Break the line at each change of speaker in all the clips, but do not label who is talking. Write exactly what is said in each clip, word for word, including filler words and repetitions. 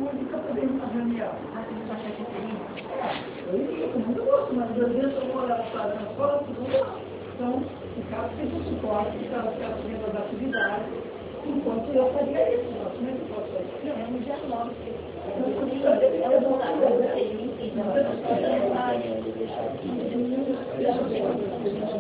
música para dentro da reunião.
Ah, você não acha que seria?
É, eu iria, com muito gosto, mas às vezes eu vou olhar para a escola e não dá. Então, o caso tem um suporte para ficar fazendo as atividades, enquanto eu faria isso. Mas como é que eu posso fazer?
Não, é no dia nove.
Eu
Eu vou lá, eu vou ter um filho, ela vai deixar aqui. Eu não sei como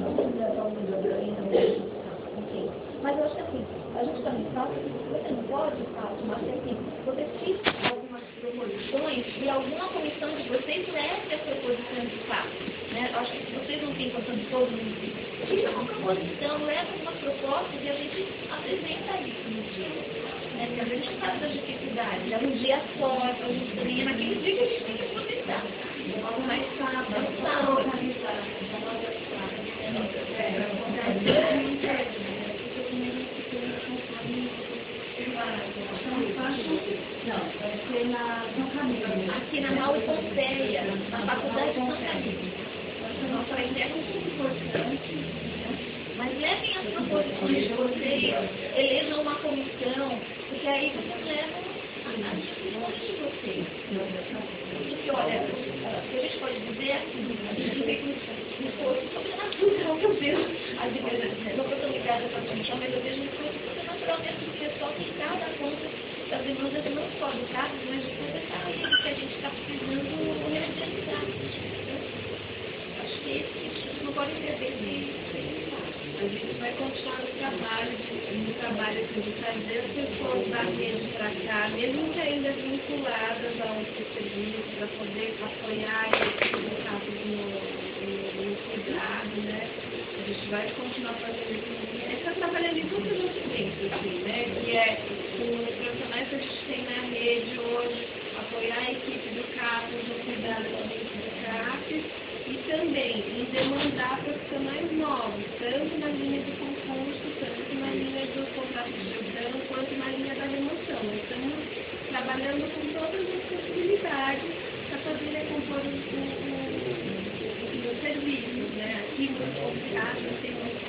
enfim. Mas eu acho que assim, a gente também sabe que você não pode, Fátima, mas assim, você fica algumas proposições e alguma comissão de vocês leve a proposição de fato. Né? Eu acho que se vocês não têm condição de todo mundo, tira uma proposição, leva algumas propostas e a gente apresenta isso no dia. Né? Porque a gente não sabe das dificuldades, é um dia só, a gente também é naquele dia que a gente tem que aproveitar. Mas sábado, é sábado, organizar, não, vai ser na São Camilo. Aqui na Mauro Pompeia, na Faculdade de São Camilo. Nossa ideia é muito importante. Mas levem as proposições de vocês, elejam uma comissão, porque aí vocês levam as discussões de vocês. Porque, olha, o que a gente pode dizer é assim, a gente vê que no curso sobrenatural que eu vejo, às vezes, não estou ligada para a comissão, mas eu vejo no curso sobrenatural mesmo, que o pessoal tem que dar conta das demandas não só do caso, mas de toda essa rede que a gente está precisando reorganizar. Acho que esse não pode perder de
a gente vai continuar no trabalho, no trabalho que de trazer as pessoas da rede para cá, mesmo que ainda vinculadas a outros serviços, para poder apoiar e sindicatos no, no, no cuidado, né? A gente vai continuar fazendo isso. A gente está trabalhando em todos os frentes, assim, né? Que é com os profissionais que a gente tem na rede hoje, apoiar a equipe do CAPES no cuidado dentro do CAPES, e também em demandar profissionais novos, tanto na linha do concurso, tanto na linha do contrato de gestão, quanto na linha da remoção. Estamos trabalhando com todas as possibilidades para poder compor os serviços, né? Aqui, no contrato, tem